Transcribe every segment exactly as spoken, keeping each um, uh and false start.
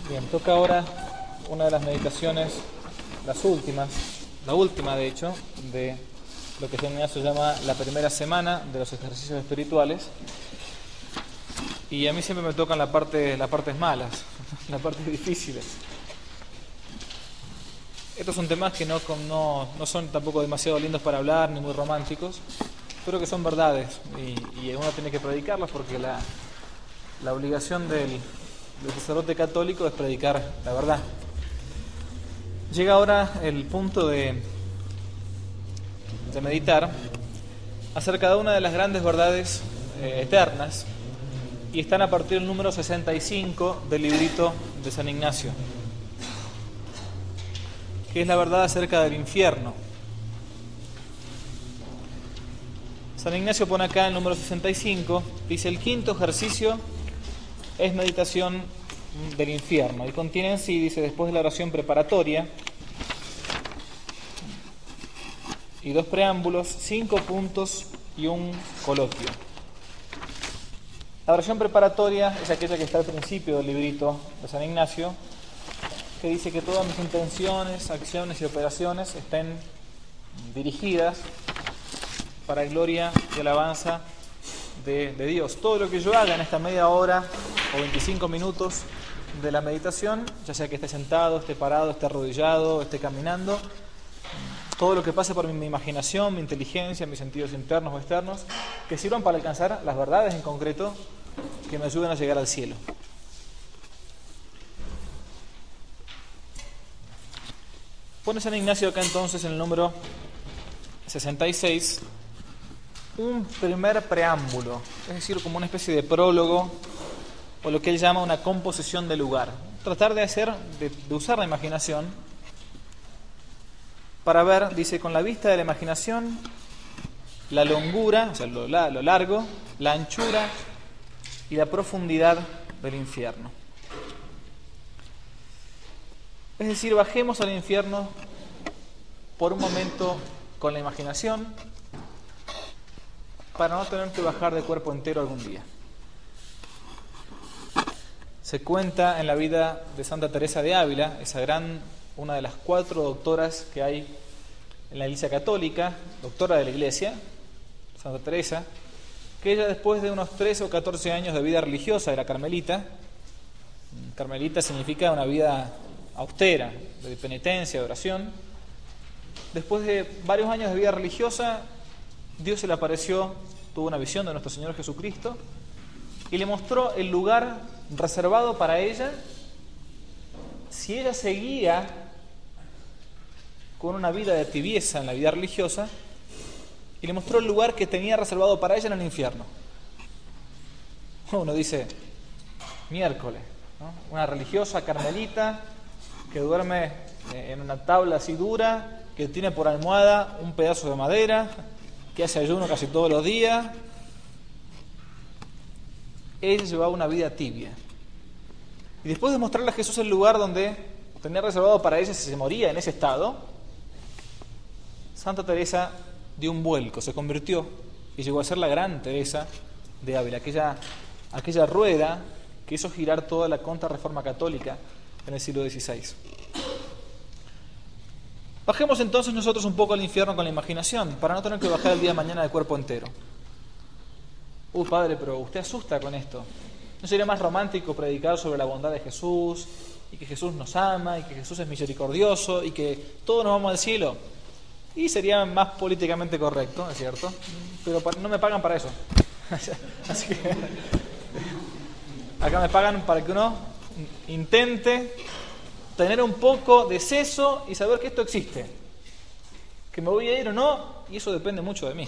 Bien, toca ahora una de las meditaciones, las últimas, la última de hecho, de lo que San Ignacio llama la primera semana de los ejercicios espirituales. Y a mí siempre me tocan la parte, las partes malas, las partes difíciles. Estos son temas que no, no, no son tampoco demasiado lindos para hablar, ni muy románticos, pero que son verdades y, y uno tiene que predicarlas porque la, la obligación del, del sacerdote católico es predicar la verdad. Llega ahora el punto de, de meditar acerca de una de las grandes verdades eh, eternas, y están a partir del número sesenta y cinco del librito de San Ignacio, que es la verdad acerca del infierno. San Ignacio pone acá el número sesenta y cinco, dice: el quinto ejercicio es meditación del infierno, y contiene en sí, dice, después de la oración preparatoria y dos preámbulos, cinco puntos y un coloquio. La oración preparatoria es aquella que está al principio del librito de San Ignacio, que dice que todas mis intenciones, acciones y operaciones estén dirigidas para gloria y alabanza de, de Dios. Todo lo que yo haga en esta media hora o veinticinco minutos de la meditación, ya sea que esté sentado, esté parado, esté arrodillado, esté caminando, todo lo que pase por mi, mi imaginación, mi inteligencia, mis sentidos internos o externos, que sirvan para alcanzar las verdades en concreto que me ayuden a llegar al cielo. Pone San Ignacio acá entonces en el número sesenta y seis un primer preámbulo, es decir, como una especie de prólogo, o lo que él llama una composición de lugar. Tratar de hacer, de, de usar la imaginación para ver, dice, con la vista de la imaginación, la longura, o sea, lo, la, lo largo, la anchura y la profundidad del infierno. Es decir, bajemos al infierno por un momento con la imaginación para no tener que bajar de cuerpo entero algún día. Se cuenta en la vida de Santa Teresa de Ávila, esa gran, una de las cuatro doctoras que hay en la Iglesia Católica, doctora de la Iglesia, Santa Teresa, que ella, después de unos trece o catorce años de vida religiosa, era carmelita. Carmelita significa una vida austera, de penitencia, de oración. Después de varios años de vida religiosa, Dios se le apareció, tuvo una visión de nuestro Señor Jesucristo y le mostró el lugar reservado para ella si ella seguía con una vida de tibieza en la vida religiosa, y le mostró el lugar que tenía reservado para ella en el infierno. Uno dice, miércoles, ¿no? Una religiosa carmelita que duerme en una tabla así dura, que tiene por almohada un pedazo de madera, que hace ayuno casi todos los días. Ella llevaba una vida tibia. Y después de mostrarle a Jesús el lugar donde tenía reservado para ella si se moría en ese estado, Santa Teresa dio un vuelco, se convirtió y llegó a ser la gran Teresa de Ávila, aquella, aquella rueda que hizo girar toda la contrarreforma católica en el siglo dieciséis. Bajemos entonces nosotros un poco al infierno con la imaginación, para no tener que bajar el día de mañana de cuerpo entero. Uy, padre, pero usted asusta con esto. ¿No sería más romántico predicar sobre la bondad de Jesús, y que Jesús nos ama, y que Jesús es misericordioso, y que todos nos vamos al cielo? Y sería más políticamente correcto, ¿es cierto? Pero no me pagan para eso. Así que acá me pagan para que uno intente tener un poco de seso y saber que esto existe. Que me voy a ir o no, y eso depende mucho de mí.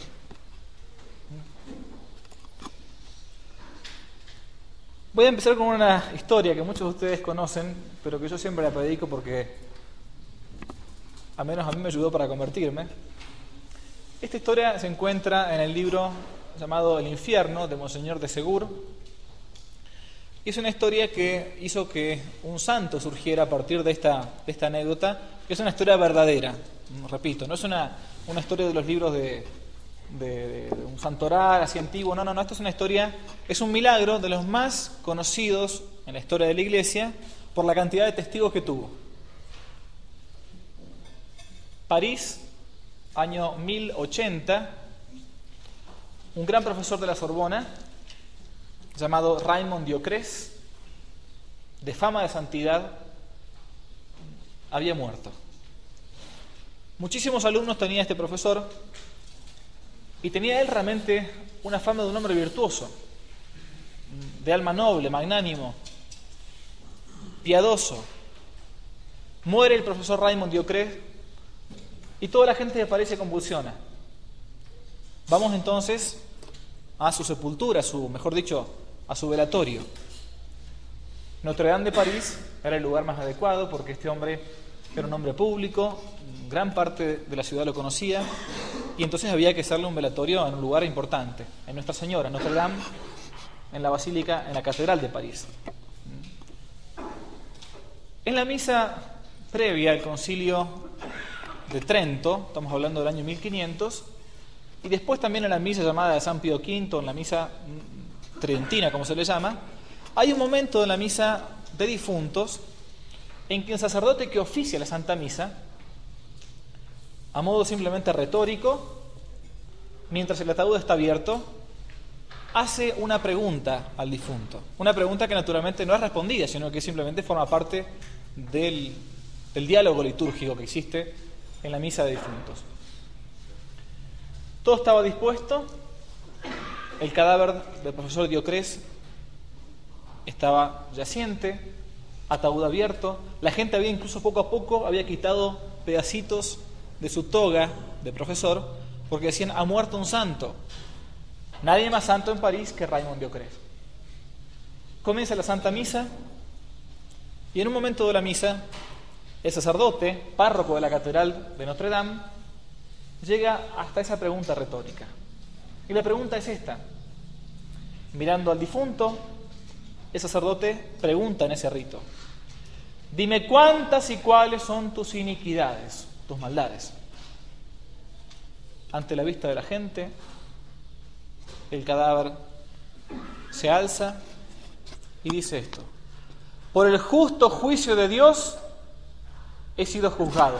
Voy a empezar con una historia que muchos de ustedes conocen, pero que yo siempre la predico porque al menos a mí me ayudó para convertirme. Esta historia se encuentra en el libro llamado El infierno, de Monseñor de Segur, y es una historia que hizo que un santo surgiera a partir de esta, de esta anécdota, que es una historia verdadera, repito, no es una, una historia de los libros de, de, de un santoral así antiguo, no, no, no, esto es una historia, es un milagro de los más conocidos en la historia de la Iglesia, por la cantidad de testigos que tuvo. París, año mil ochenta, un gran profesor de la Sorbona, llamado Raymond Diocrés, de fama de santidad, había muerto. Muchísimos alumnos tenía este profesor y tenía él realmente una fama de un hombre virtuoso, de alma noble, magnánimo, piadoso. Muere el profesor Raymond Diocrés y toda la gente de París se convulsiona. Vamos entonces a su sepultura, a su, mejor dicho, a su velatorio. Notre Dame de París era el lugar más adecuado porque este hombre era un hombre público, gran parte de la ciudad lo conocía, y entonces había que hacerle un velatorio en un lugar importante, en Nuestra Señora, en Notre Dame, en la Basílica, en la Catedral de París. En la misa previa al Concilio de Trento, estamos hablando del año mil quinientos, y después también en la misa llamada de San Pío quinto, en la misa tridentina, como se le llama, hay un momento en la misa de difuntos en que el sacerdote que oficia la Santa Misa, a modo simplemente retórico, mientras el ataúd está abierto, hace una pregunta al difunto. Una pregunta que naturalmente no es respondida, sino que simplemente forma parte del, del diálogo litúrgico que existe en la misa de difuntos. Todo estaba dispuesto, el cadáver del profesor Diocrés estaba yaciente, ataúd abierto, la gente había incluso poco a poco había quitado pedacitos de su toga de profesor, porque decían, ha muerto un santo. Nadie más santo en París que Raymond Diocrés. Comienza la Santa Misa, y en un momento de la misa, el sacerdote, párroco de la Catedral de Notre Dame, llega hasta esa pregunta retórica. Y la pregunta es esta. Mirando al difunto, el sacerdote pregunta en ese rito, dime cuántas y cuáles son tus iniquidades, tus maldades. Ante la vista de la gente, el cadáver se alza y dice esto: por el justo juicio de Dios he sido juzgado.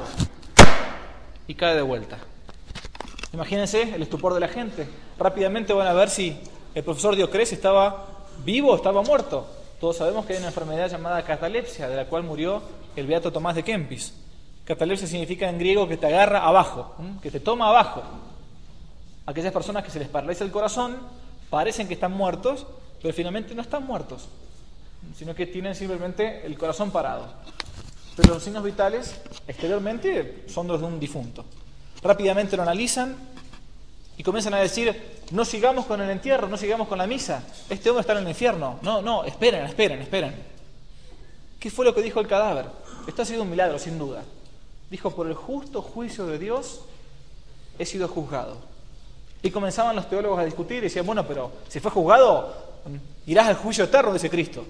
Y cae de vuelta. Imagínense el estupor de la gente. Rápidamente van a ver si el profesor Diocrés estaba vivo o estaba muerto. Todos sabemos que hay una enfermedad llamada catalepsia, de la cual murió el beato Tomás de Kempis. Catalepsia significa en griego que te agarra abajo, ¿eh? que te toma abajo. Aquellas personas que se les paraliza el corazón parecen que están muertos, pero finalmente no están muertos, sino que tienen simplemente el corazón parado. Pero los signos vitales exteriormente son los de un difunto. Rápidamente lo analizan y comienzan a decir, no sigamos con el entierro, no sigamos con la misa, este hombre está en el infierno. No, no, esperen, esperen, esperen. ¿Qué fue lo que dijo el cadáver? Esto ha sido un milagro, sin duda. Dijo, por el justo juicio de Dios he sido juzgado. Y comenzaban los teólogos a discutir y decían, bueno, pero si fue juzgado, irás al juicio eterno, dice Cristo.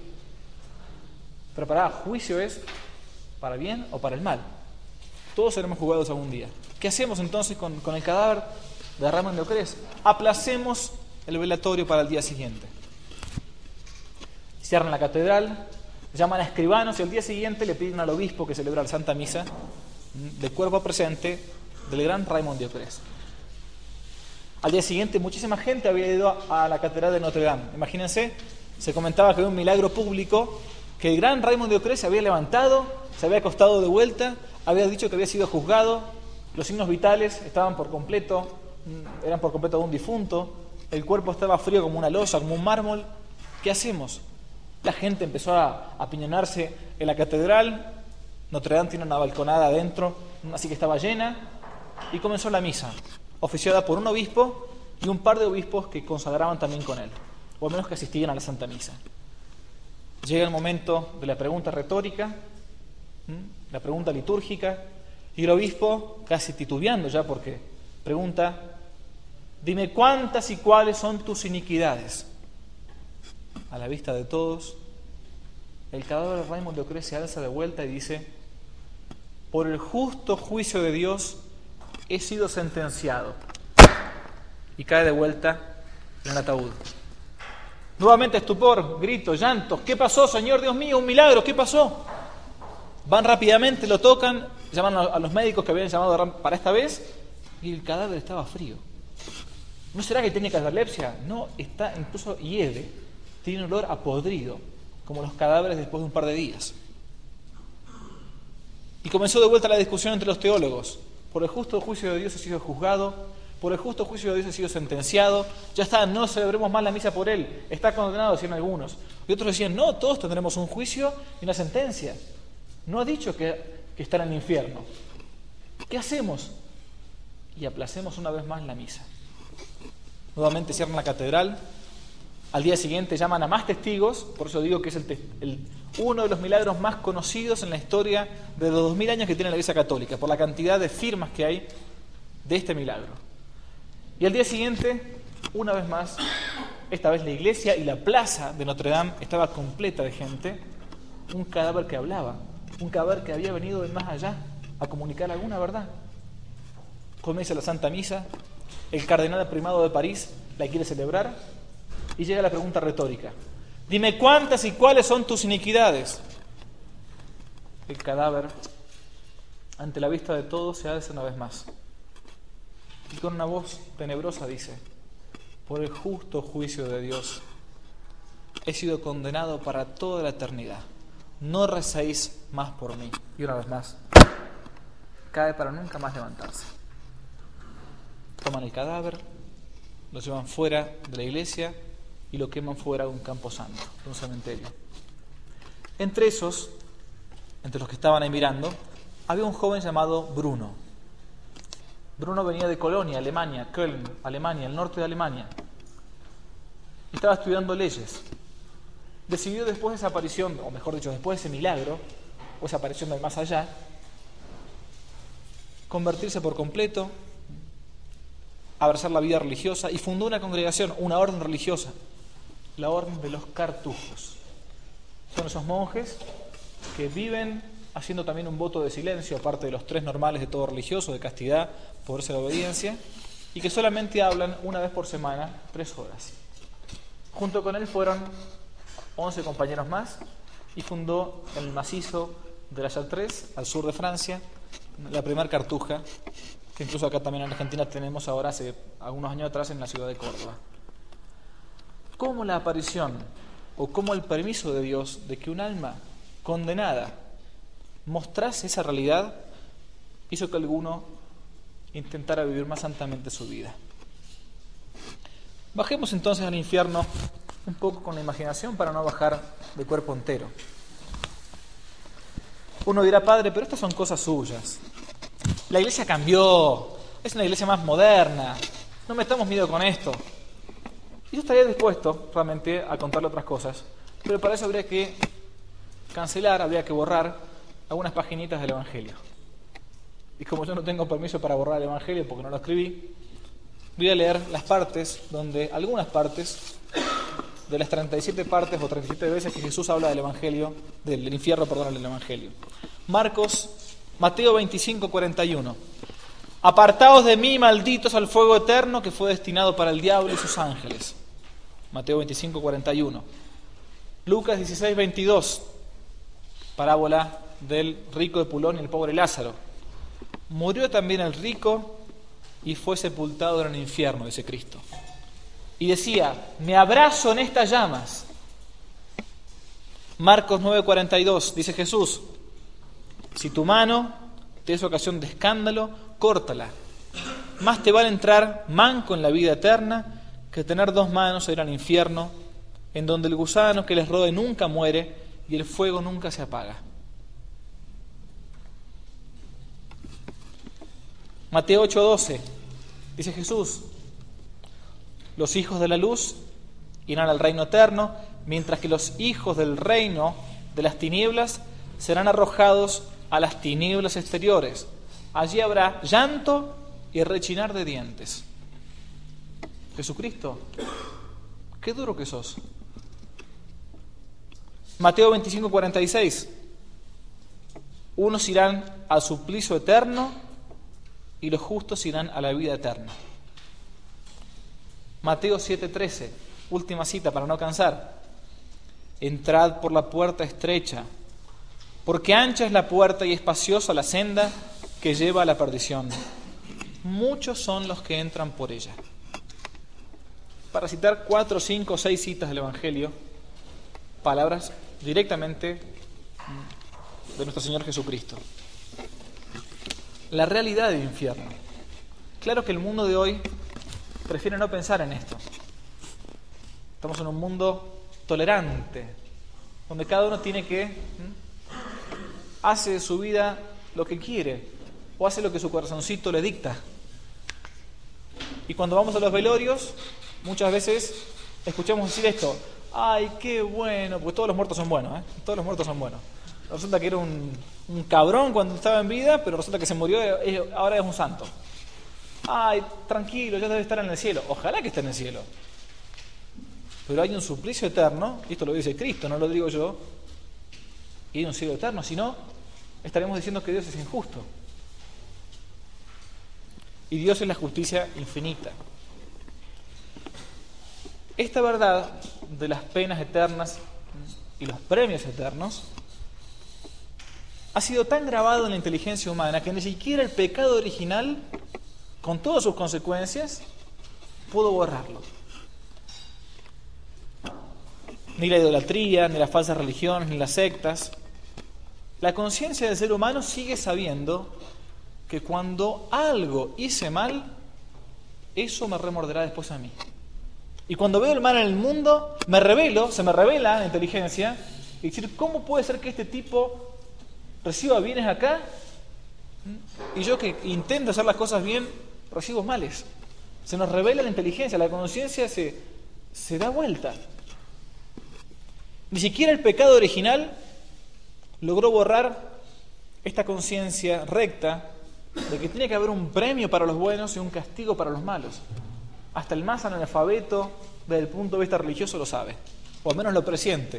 Pero pará, juicio es para bien o para el mal. Todos seremos juzgados algún día. ¿Qué hacemos entonces con, con el cadáver de Raymond Diocrés? Aplacemos el velatorio para el día siguiente. Cierran la catedral, llaman a escribanos y al día siguiente le piden al obispo que celebra la Santa Misa del cuerpo presente del gran Raymond Diocrés. Al día siguiente muchísima gente había ido a la catedral de Notre Dame. Imagínense, se comentaba que había un milagro público, que el gran Raymond Diocrés se había levantado, se había acostado de vuelta, había dicho que había sido juzgado, los signos vitales estaban por completo, eran por completo de un difunto, el cuerpo estaba frío como una losa, como un mármol. ¿Qué hacemos? La gente empezó a apiñonarse en la catedral, Notre Dame tiene una balconada adentro, así que estaba llena, y comenzó la misa, oficiada por un obispo y un par de obispos que consagraban también con él, o al menos que asistían a la Santa Misa. Llega el momento de la pregunta retórica, la pregunta litúrgica, y el obispo, casi titubeando ya porque pregunta, dime cuántas y cuáles son tus iniquidades. A la vista de todos, el cadáver de Raymond Diocrés se alza de vuelta y dice, por el justo juicio de Dios he sido sentenciado. Y cae de vuelta en el ataúd. Nuevamente estupor, gritos, llantos. ¿Qué pasó, Señor Dios mío? Un milagro, ¿qué pasó? Van rápidamente, lo tocan, llaman a los médicos que habían llamado para esta vez, y el cadáver estaba frío. ¿No será que tiene catalepsia? No, está incluso hiede, tiene un olor a podrido, como los cadáveres después de un par de días. Y comenzó de vuelta la discusión entre los teólogos. Por el justo juicio de Dios ha sido juzgado, por el justo juicio de Dios ha sido sentenciado, ya está, no celebremos más la misa por él, está condenado, decían algunos. Y otros decían, no, todos tendremos un juicio y una sentencia. No ha dicho que, que está en el infierno. ¿Qué hacemos? Y aplacemos una vez más la misa. Nuevamente cierran la catedral. Al día siguiente llaman a más testigos, por eso digo que es el, el, uno de los milagros más conocidos en la historia de los dos mil años que tiene la Iglesia Católica, por la cantidad de firmas que hay de este milagro. Y al día siguiente, una vez más, esta vez la iglesia y la plaza de Notre Dame estaba completa de gente, un cadáver que hablaba, un cadáver que había venido de más allá a comunicar alguna verdad. Comienza la Santa Misa, el cardenal primado de París la quiere celebrar y llega la pregunta retórica: dime cuántas y cuáles son tus iniquidades. El cadáver, ante la vista de todos, se alza una vez más y con una voz tenebrosa dice: por el justo juicio de Dios he sido condenado para toda la eternidad, no recéis más por mí. Y una vez más cae para nunca más levantarse. Toman el cadáver, lo llevan fuera de la iglesia y lo queman fuera de un campo santo, de un cementerio. Entre esos, entre los que estaban ahí mirando, había un joven llamado Bruno. Bruno venía de Colonia, Alemania, Köln, Alemania, el norte de Alemania. Estaba estudiando leyes. Decidió después de esa aparición, o mejor dicho, después de ese milagro, o esa aparición del más allá, convertirse por completo, abrazar la vida religiosa y fundó una congregación, una orden religiosa, la orden de los cartujos. Son esos monjes que viven haciendo también un voto de silencio, aparte de los tres normales de todo religioso, de castidad, pobreza y obediencia, y que solamente hablan una vez por semana, tres horas. Junto con él fueron once compañeros más y fundó el macizo de la Chartres, al sur de Francia, la primera cartuja, que incluso acá también en Argentina tenemos ahora hace algunos años atrás en la ciudad de Córdoba. ¿Cómo la aparición o cómo el permiso de Dios de que un alma condenada mostrase esa realidad hizo que alguno intentara vivir más santamente su vida? Bajemos entonces al infierno un poco con la imaginación para no bajar de cuerpo entero. Uno dirá, padre, pero estas son cosas suyas. La iglesia cambió, es una iglesia más moderna, no metamos miedo con esto. Y yo estaría dispuesto realmente a contarle otras cosas, pero para eso habría que cancelar, habría que borrar algunas paginitas del Evangelio. Y como yo no tengo permiso para borrar el Evangelio porque no lo escribí, voy a leer las partes donde, algunas partes de las treinta y siete partes o treinta y siete veces que Jesús habla del Evangelio, del infierno, perdón, del Evangelio. Marcos, Mateo veinticinco, cuarenta y uno. Apartaos de mí, malditos, al fuego eterno que fue destinado para el diablo y sus ángeles. Mateo veinticinco, cuarenta y uno. Lucas dieciséis, veintidós. Parábola del rico de Pulón y el pobre Lázaro. Murió también el rico y fue sepultado en el infierno, dice Cristo. Y decía, me abrazo en estas llamas. Marcos nueve, cuarenta y dos, dice Jesús, si tu mano te es ocasión de escándalo, córtala. Más te vale entrar manco en la vida eterna que tener dos manos e ir al infierno, en donde el gusano que les rode nunca muere y el fuego nunca se apaga. Mateo ocho, doce, dice Jesús, los hijos de la luz irán al reino eterno, mientras que los hijos del reino de las tinieblas serán arrojados a las tinieblas exteriores. Allí habrá llanto y rechinar de dientes. Jesucristo, qué duro que sos. Mateo veinticinco, cuarenta y seis. Unos irán al suplicio eterno y los justos irán a la vida eterna. Mateo siete, trece, última cita para no cansar. Entrad por la puerta estrecha, Porque ancha es la puerta y espaciosa la senda que lleva a la perdición. Muchos son los que entran por ella. Para citar cuatro, cinco, seis citas del Evangelio, palabras directamente de nuestro Señor Jesucristo. La realidad del infierno. Claro que el mundo de hoy prefiere no pensar en esto. Estamos en un mundo tolerante, donde cada uno tiene que, ¿m? hace de su vida lo que quiere, o hace lo que su corazoncito le dicta. Y cuando vamos a los velorios, muchas veces escuchamos decir esto: ¡ay, qué bueno! Porque todos los muertos son buenos, ¿eh? Todos los muertos son buenos. Resulta que era un, un cabrón cuando estaba en vida, pero resulta que se murió y ahora es un santo. ¡Ay, tranquilo, ya debe estar en el cielo! Ojalá que esté en el cielo. Pero hay un suplicio eterno, y esto lo dice Cristo, no lo digo yo, y hay un cielo eterno, si no, estaremos diciendo que Dios es injusto. Y Dios es la justicia infinita. Esta verdad de las penas eternas y los premios eternos ha sido tan grabado en la inteligencia humana que ni siquiera el pecado original, con todas sus consecuencias, pudo borrarlo. Ni la idolatría, ni las falsas religiones, ni las sectas. La conciencia del ser humano sigue sabiendo que cuando algo hice mal, eso me remorderá después a mí. Y cuando veo el mal en el mundo, me revelo, se me revela la inteligencia, y decir, ¿cómo puede ser que este tipo reciba bienes acá y yo que intento hacer las cosas bien, recibo males? Se nos revela la inteligencia, la conciencia se, se da vuelta. Ni siquiera el pecado original logró borrar esta conciencia recta de que tiene que haber un premio para los buenos y un castigo para los malos. Hasta el más analfabeto, desde el punto de vista religioso, lo sabe, o al menos lo presiente.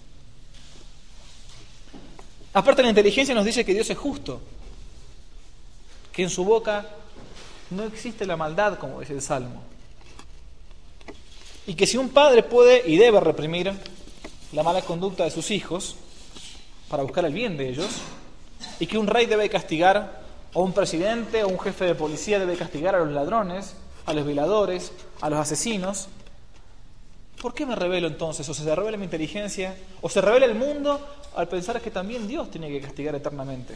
Aparte, la inteligencia nos dice que Dios es justo, que en su boca no existe la maldad, como dice el Salmo, y que si un padre puede y debe reprimir la mala conducta de sus hijos para buscar el bien de ellos, y que un rey debe castigar, o un presidente o un jefe de policía debe castigar a los ladrones, a los violadores, a los asesinos, ¿por qué me revelo entonces? ¿O se revela mi inteligencia? ¿O se revela el mundo al pensar que también Dios tiene que castigar eternamente?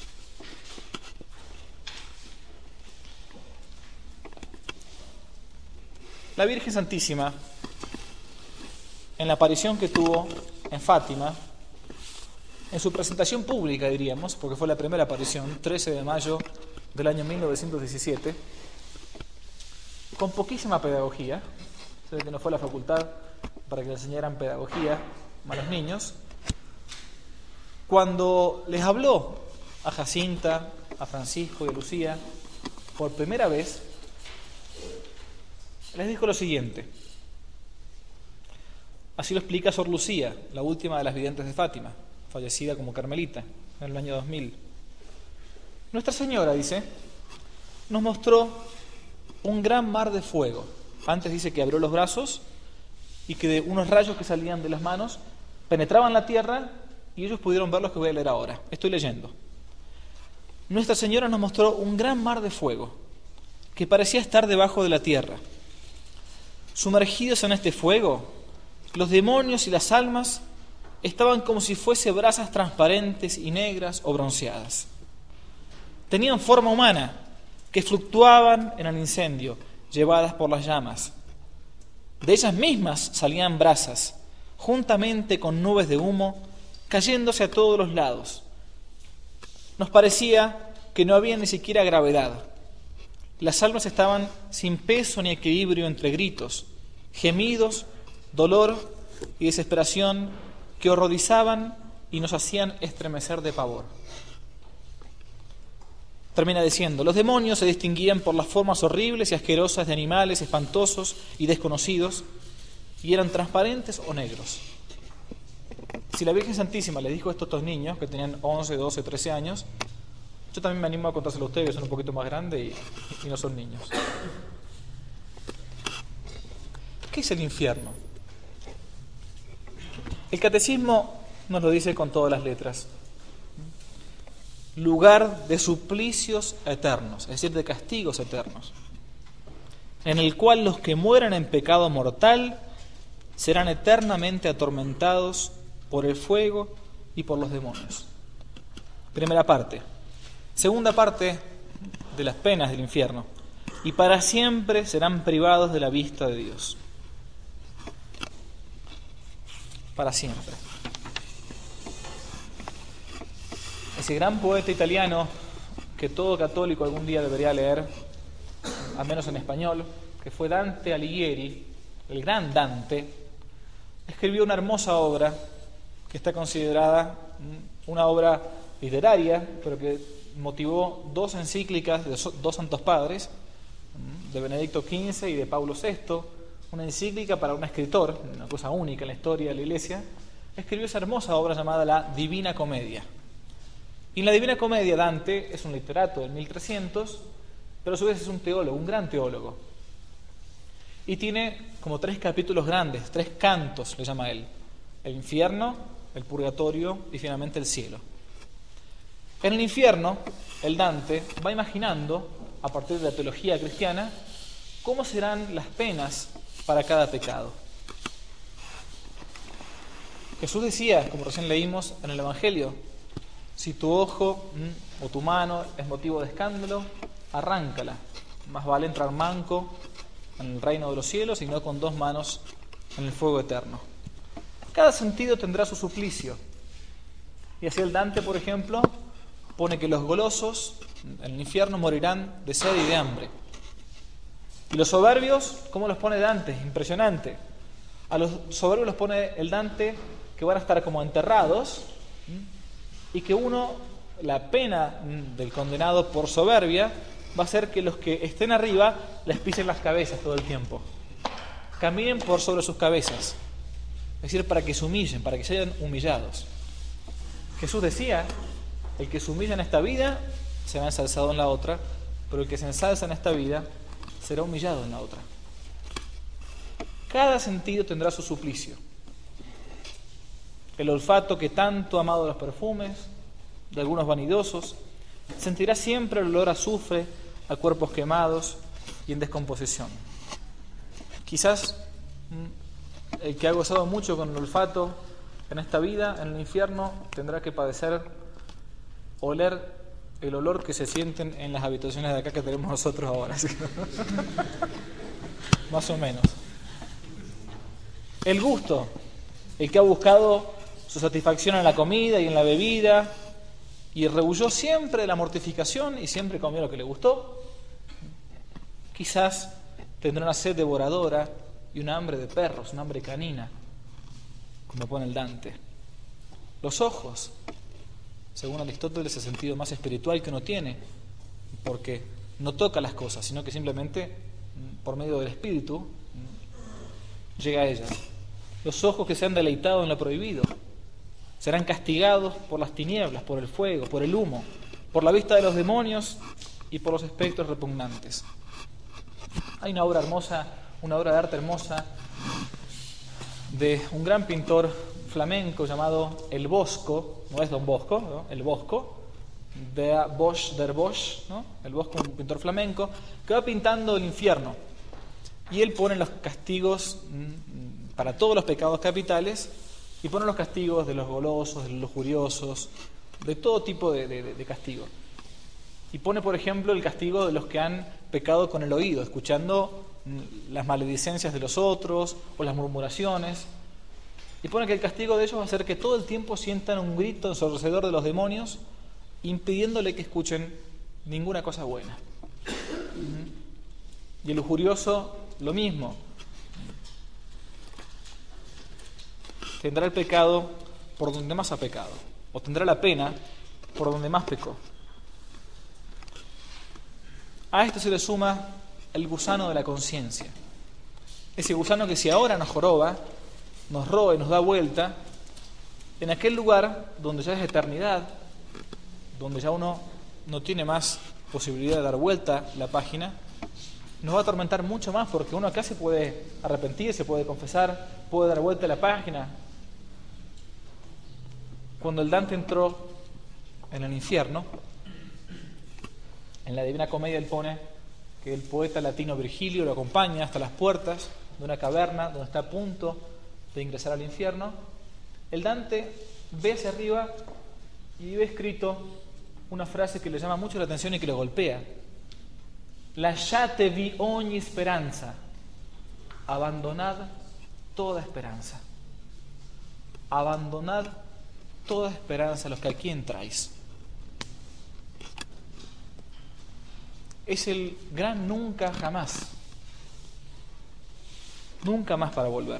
La Virgen Santísima, en la aparición que tuvo en Fátima, en su presentación pública, diríamos, porque fue la primera aparición, trece de mayo del año mil novecientos diecisiete, con poquísima pedagogía, se ve que no fue a la facultad para que le enseñaran pedagogía a los niños, cuando les habló a Jacinta, a Francisco y a Lucía, por primera vez, les dijo lo siguiente. Así lo explica Sor Lucía, la última de las videntes de Fátima, fallecida como carmelita en el año dos mil. Nuestra Señora, dice, nos mostró un gran mar de fuego. Antes dice que abrió los brazos y que de unos rayos que salían de las manos penetraban la tierra y ellos pudieron ver lo que voy a leer ahora. Estoy leyendo. Nuestra Señora nos mostró un gran mar de fuego que parecía estar debajo de la tierra. Sumergidos en este fuego, los demonios y las almas estaban como si fuese brasas transparentes y negras o bronceadas. Tenían forma humana, que fluctuaban en el incendio, llevadas por las llamas. De ellas mismas salían brasas, juntamente con nubes de humo, cayéndose a todos los lados. Nos parecía que no había ni siquiera gravedad. Las almas estaban sin peso ni equilibrio entre gritos, gemidos, dolor y desesperación que horrorizaban y nos hacían estremecer de pavor. Termina diciendo, los demonios se distinguían por las formas horribles y asquerosas de animales espantosos y desconocidos, y eran transparentes o negros. Si la Virgen Santísima le dijo esto a estos niños, que tenían once, doce, trece años, yo también me animo a contárselo a ustedes, que son un poquito más grandes y, y no son niños. ¿Qué es el infierno? El Catecismo nos lo dice con todas las letras. lugar de suplicios eternos, es decir, de castigos eternos, en el cual los que mueran en pecado mortal serán eternamente atormentados por el fuego y por los demonios. Primera parte. Segunda parte de las penas del infierno. Y para siempre serán privados de la vista de Dios. Para siempre. Ese gran poeta italiano que todo católico algún día debería leer, al menos en español, que fue Dante Alighieri, el gran Dante, escribió una hermosa obra que está considerada una obra literaria, pero que motivó dos encíclicas de dos santos padres, de Benedicto quince y de Pablo sexto, una encíclica para un escritor, una cosa única en la historia de la Iglesia. Escribió esa hermosa obra llamada la Divina Comedia. Y en la Divina Comedia Dante es un literato del mil trescientos, pero a su vez es un teólogo, un gran teólogo. Y tiene como tres capítulos grandes, tres cantos, le llama él: el infierno, el purgatorio y finalmente el cielo. En el infierno, el Dante va imaginando, a partir de la teología cristiana, cómo serán las penas para cada pecado. Jesús decía, como recién leímos en el Evangelio, si tu ojo mmm, o tu mano es motivo de escándalo, arráncala. Más vale entrar manco en el reino de los cielos y no con dos manos en el fuego eterno. Cada sentido tendrá su suplicio. Y así el Dante, por ejemplo, pone que los golosos en el infierno morirán de sed y de hambre. Y los soberbios, ¿cómo los pone Dante? Impresionante. A los soberbios los pone el Dante que van a estar como enterrados, y que uno, la pena del condenado por soberbia, va a ser que los que estén arriba les pisen las cabezas todo el tiempo. Caminen por sobre sus cabezas. Es decir, para que se humillen, para que sean humillados. Jesús decía, el que se humilla en esta vida será ensalzado en la otra, pero el que se ensalza en esta vida será humillado en la otra. Cada sentido tendrá su suplicio. El olfato, que tanto ha amado los perfumes de algunos vanidosos, sentirá siempre el olor a azufre, a cuerpos quemados y en descomposición. Quizás el que ha gozado mucho con el olfato en esta vida, en el infierno, tendrá que padecer oler el olor que se sienten en las habitaciones de acá que tenemos nosotros ahora. Más o menos. El gusto, el que ha buscado su satisfacción en la comida y en la bebida y rehuyó siempre de la mortificación y siempre comió lo que le gustó, quizás tendrá una sed devoradora y una hambre de perros, una hambre canina, como pone el Dante. Los ojos, según Aristóteles, es el sentido más espiritual que uno tiene, porque no toca las cosas, sino que simplemente por medio del espíritu llega a ellas. Los ojos que se han deleitado en lo prohibido serán castigados por las tinieblas, por el fuego, por el humo, por la vista de los demonios y por los espectros repugnantes. Hay una obra hermosa, una obra de arte hermosa de un gran pintor flamenco llamado El Bosco, no es Don Bosco, ¿no? El Bosco, de Bosch der Bosch, ¿no? El Bosco, un pintor flamenco, que va pintando el infierno. Y él pone los castigos para todos los pecados capitales y pone los castigos de los golosos, de los lujuriosos, de todo tipo de, de, de castigo. Y pone, por ejemplo, el castigo de los que han pecado con el oído, escuchando las maledicencias de los otros o las murmuraciones. Y pone que el castigo de ellos va a ser que todo el tiempo sientan un grito ensordecedor de los demonios, impidiéndole que escuchen ninguna cosa buena. Y el lujurioso, lo mismo. Tendrá el pecado por donde más ha pecado, o tendrá la pena por donde más pecó. A esto se le suma el gusano de la conciencia. Ese gusano que si ahora nos joroba, nos roba y nos da vuelta, en aquel lugar donde ya es eternidad, donde ya uno no tiene más posibilidad de dar vuelta la página, nos va a atormentar mucho más, porque uno acá se puede arrepentir, se puede confesar, puede dar vuelta a la página. Cuando el Dante entró en el infierno. En la Divina Comedia él pone que el poeta latino Virgilio lo acompaña hasta las puertas de una caverna donde está a punto de ingresar al infierno. El Dante ve hacia arriba y ve escrito una frase que le llama mucho la atención y que lo golpea: lasciatevi ogni speranza, abandonad toda esperanza. Abandonad toda esperanza los que aquí entráis. Es el gran nunca jamás. Nunca más para volver.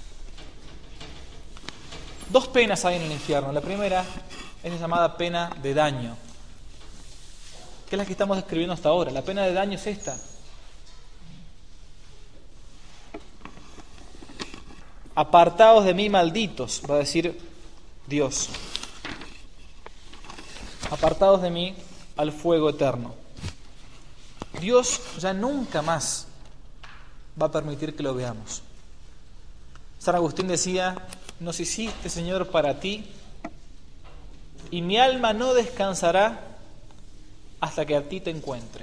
Dos penas hay en el infierno. La primera es la llamada pena de daño, que es la que estamos describiendo hasta ahora. La pena de daño es esta: apartaos de mí, malditos, va a decir Dios. Apartaos de mí al fuego eterno. Dios ya nunca más va a permitir que lo veamos. San Agustín decía: nos hiciste, Señor, para ti, y mi alma no descansará hasta que a ti te encuentre.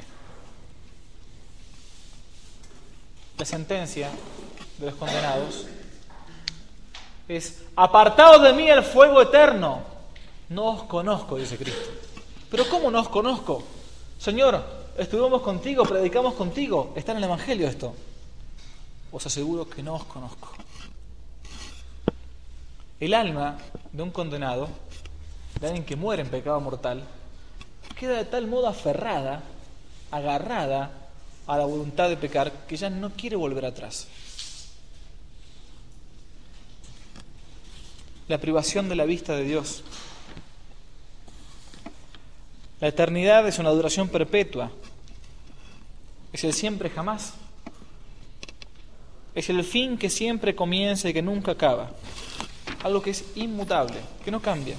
La sentencia de los condenados es: apartaos de mí el fuego eterno. No os conozco, dice Cristo. ¿Pero cómo no os conozco? Señor, estuvimos contigo, predicamos contigo. Está en el Evangelio esto. Os aseguro que no os conozco. El alma de un condenado, de alguien que muere en pecado mortal, queda de tal modo aferrada, agarrada a la voluntad de pecar, que ya no quiere volver atrás. La privación de la vista de Dios. La eternidad es una duración perpetua. Es el siempre jamás. Es el fin que siempre comienza y que nunca acaba. Algo que es inmutable, que no cambia.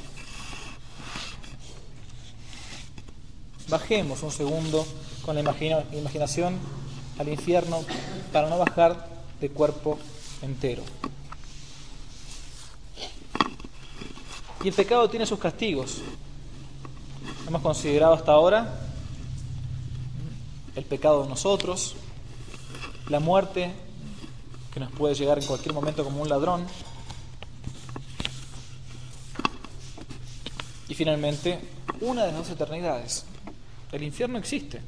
Bajemos un segundo con la imagina- imaginación al infierno para no bajar de cuerpo entero. Y el pecado tiene sus castigos. Hemos considerado hasta ahora el pecado de nosotros, la muerte que nos puede llegar en cualquier momento como un ladrón, y finalmente una de las dos eternidades. El infierno existe.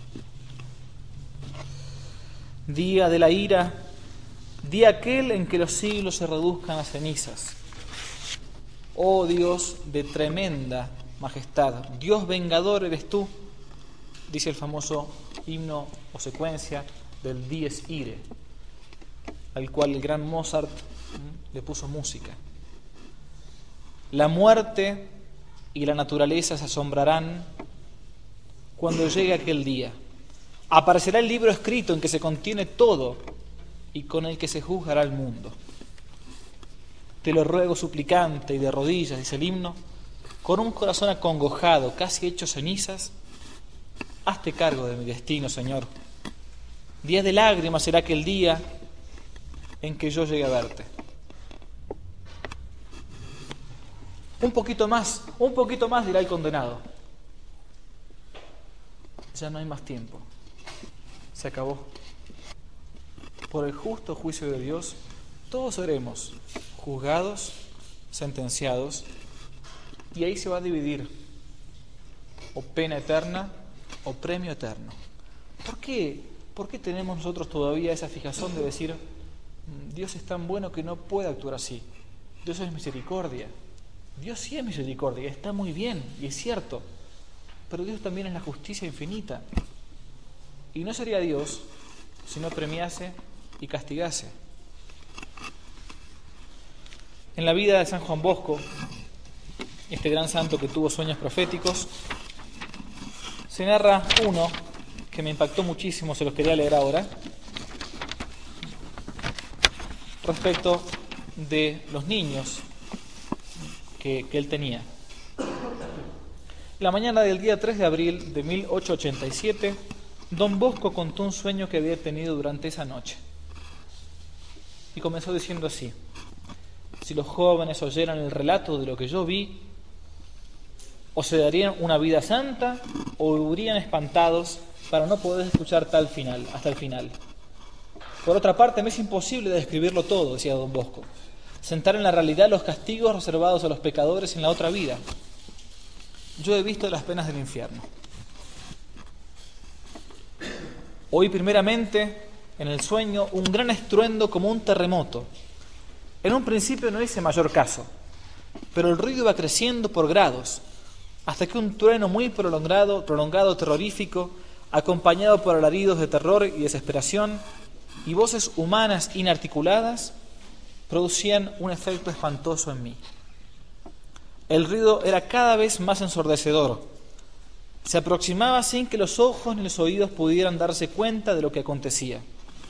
Día de la ira, día aquel en que los siglos se reduzcan a cenizas. Oh Dios de tremenda majestad, Dios vengador eres tú, dice el famoso himno o secuencia del Dies Irae, al cual el gran Mozart le puso música. La muerte y la naturaleza se asombrarán cuando llegue aquel día. Aparecerá el libro escrito en que se contiene todo y con el que se juzgará el mundo. Te lo ruego suplicante y de rodillas, dice el himno, con un corazón acongojado, casi hecho cenizas, hazte cargo de mi destino, Señor. Día de lágrimas será aquel día en que yo llegue a verte. Un poquito más, un poquito más, dirá el condenado. Ya no hay más tiempo. Se acabó. Por el justo juicio de Dios, todos seremos juzgados, sentenciados, y ahí se va a dividir o pena eterna o premio eterno. ¿Por qué? ¿Por qué tenemos nosotros todavía esa fijación de decir Dios es tan bueno que no puede actuar así? Dios es misericordia. Dios sí es misericordia, está muy bien y es cierto, pero Dios también es la justicia infinita. Y no sería Dios si no premiase y castigase. En la vida de San Juan Bosco, este gran santo que tuvo sueños proféticos, se narra uno que me impactó muchísimo, se los quería leer ahora, respecto de los niños que, que él tenía. La mañana del día tres de abril de mil ochocientos ochenta y siete, don Bosco contó un sueño que había tenido durante esa noche. Y comenzó diciendo así: si los jóvenes oyeran el relato de lo que yo vi, O se darían una vida santa o huirían espantados para no poder escuchar tal final, hasta el final. Por otra parte, me es imposible describirlo todo, decía don Bosco. Sentar en la realidad los castigos reservados a los pecadores en la otra vida. Yo he visto las penas del infierno. Oí primeramente en el sueño un gran estruendo como un terremoto. En un principio no hice mayor caso, pero el ruido iba creciendo por grados, hasta que un trueno muy prolongado, prolongado, terrorífico, acompañado por alaridos de terror y desesperación y voces humanas inarticuladas, producían un efecto espantoso en mí. El ruido era cada vez más ensordecedor. Se aproximaba sin que los ojos ni los oídos pudieran darse cuenta de lo que acontecía.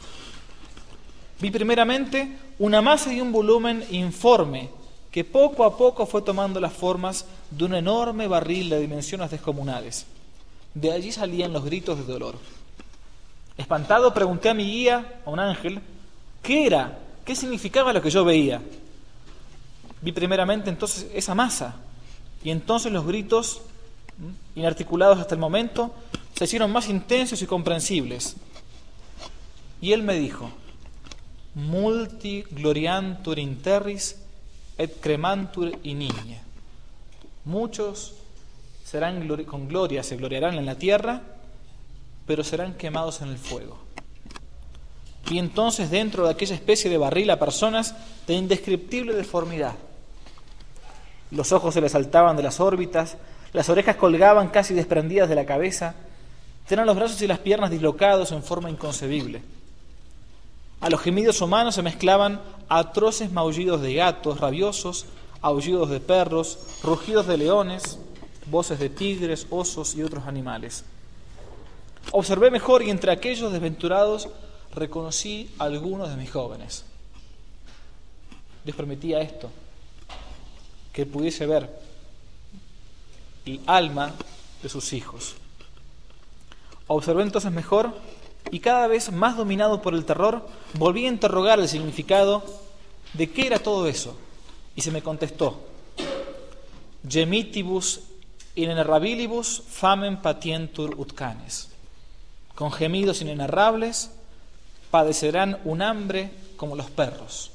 Vi primeramente una masa y un volumen informe que poco a poco fue tomando las formas de un enorme barril de dimensiones descomunales. De allí salían los gritos de dolor. Espantado, pregunté a mi guía, a un ángel, ¿qué era? ¿Qué significaba lo que yo veía? Vi primeramente entonces esa masa, y entonces los gritos, inarticulados hasta el momento, se hicieron más intensos y comprensibles. Y él me dijo, multi gloriantur in terris et cremantur in igne. Muchos serán glori- con gloria, se gloriarán en la tierra, pero serán quemados en el fuego. Y entonces dentro de aquella especie de barril a personas de indescriptible deformidad. Los ojos se les saltaban de las órbitas, las orejas colgaban casi desprendidas de la cabeza, tenían los brazos y las piernas dislocados en forma inconcebible. A los gemidos humanos se mezclaban atroces maullidos de gatos rabiosos, aullidos de perros, rugidos de leones, voces de tigres, osos y otros animales. Observé mejor y entre aquellos desventurados reconocí a algunos de mis jóvenes. Dios permitía esto, que pudiese ver el alma de sus hijos. Observé entonces mejor y cada vez más dominado por el terror, volví a interrogar el significado de qué era todo eso. Y se me contestó, gemitibus inenarrabilibus famem patientur ut canes. Con gemidos inenarrables padecerán un hambre como los perros.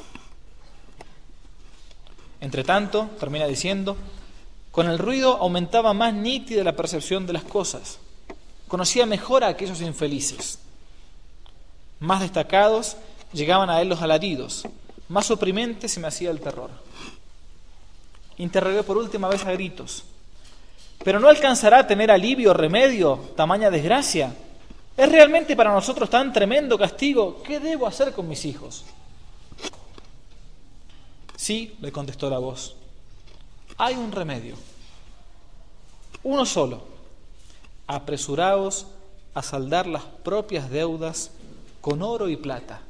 Entre tanto, termina diciendo, con el ruido aumentaba más nítida la percepción de las cosas. Conocía mejor a aquellos infelices. Más destacados llegaban a él los alaridos, más oprimente se me hacía el terror. Interrogué por última vez a gritos, ¿pero no alcanzará a tener alivio o remedio tamaña desgracia? ¿Es realmente para nosotros tan tremendo castigo? ¿Qué debo hacer con mis hijos? Sí, le contestó la voz, hay un remedio, uno solo. Apresuraos a saldar las propias deudas con oro y plata.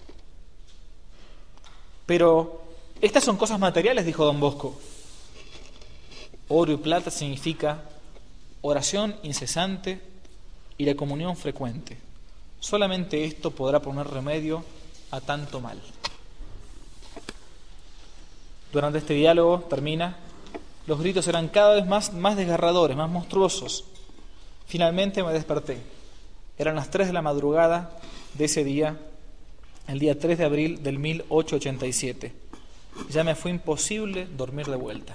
Pero estas son cosas materiales, dijo don Bosco. Oro y plata significa oración incesante y la comunión frecuente. Solamente esto podrá poner remedio a tanto mal. Durante este diálogo, termina, los gritos eran cada vez más, más desgarradores, más monstruosos. Finalmente me desperté. Eran las tres de la madrugada de ese día, el día tres de abril del mil ochocientos ochenta y siete. Ya me fue imposible dormir de vuelta.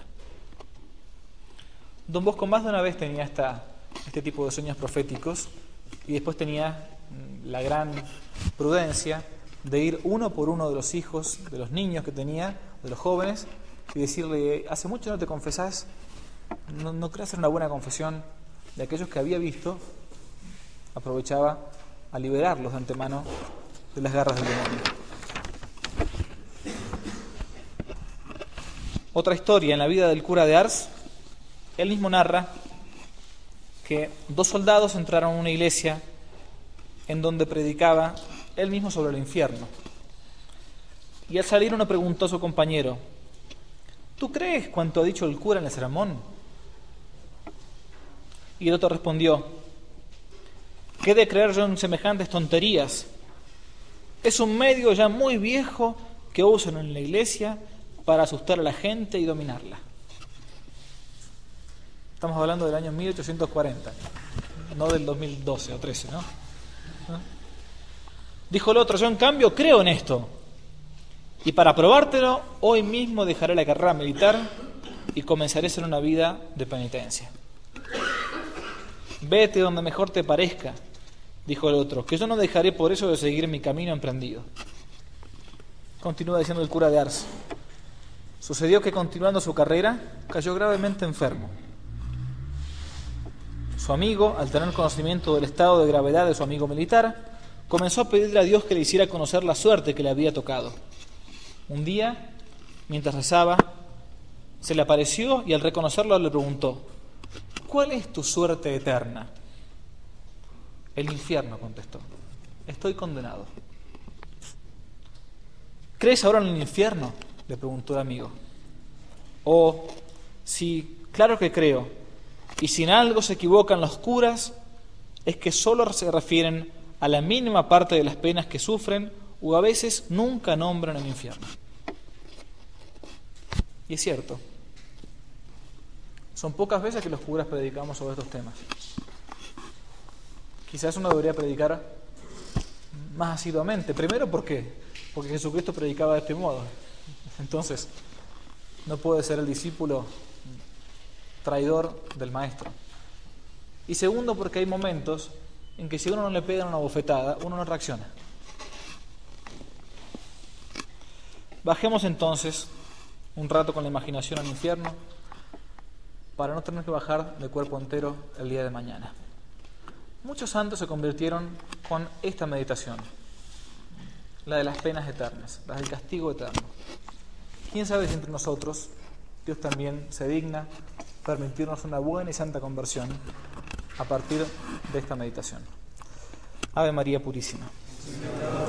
Don Bosco más de una vez tenía esta, este tipo de sueños proféticos y después tenía la gran prudencia de ir uno por uno de los hijos, de los niños que tenía, de los jóvenes, y decirle, hace mucho no te confesás, no, no crees hacer una buena confesión. De aquellos que había visto, aprovechaba a liberarlos de antemano de las garras del demonio. Otra historia en la vida del cura de Ars, él mismo narra que dos soldados entraron a una iglesia en donde predicaba él mismo sobre el infierno. Y al salir uno preguntó a su compañero, ¿tú crees cuanto ha dicho el cura en el sermón? Y el otro respondió, ¿qué he de creer yo en semejantes tonterías? Es un medio ya muy viejo que usan en la iglesia para asustar a la gente y dominarla. Estamos hablando del año mil ochocientos cuarenta, no del dos mil doce o trece, ¿no? ¿No? Dijo el otro: yo en cambio creo en esto, y para probártelo, hoy mismo dejaré la carrera militar y comenzaré a hacer una vida de penitencia. Vete donde mejor te parezca, dijo el otro, que yo no dejaré por eso de seguir mi camino emprendido. Continúa diciendo el cura de Ars. Sucedió que, continuando su carrera, cayó gravemente enfermo. Su amigo, al tener conocimiento del estado de gravedad de su amigo militar, comenzó a pedirle a Dios que le hiciera conocer la suerte que le había tocado. Un día, mientras rezaba, se le apareció y al reconocerlo le preguntó: ¿cuál es tu suerte eterna? El infierno, contestó. Estoy condenado. ¿Crees ahora en el infierno?, le preguntó el amigo. Oh, sí, claro que creo. Y si en algo se equivocan los curas, es que solo se refieren a la mínima parte de las penas que sufren, o a veces nunca nombran el infierno. Y es cierto. Son pocas veces que los curas predicamos sobre estos temas. Quizás uno debería predicar más asiduamente. Primero, ¿por qué? Porque Jesucristo predicaba de este modo. Entonces, no puede ser el discípulo traidor del maestro. Y segundo, porque hay momentos en que si uno no le pega una bofetada, uno no reacciona. Bajemos entonces un rato con la imaginación al infierno para no tener que bajar de cuerpo entero el día de mañana. Muchos santos se convirtieron con esta meditación, la de las penas eternas, la del castigo eterno. ¿Quién sabe si entre nosotros Dios también se digna permitirnos una buena y santa conversión a partir de esta meditación? Ave María Purísima.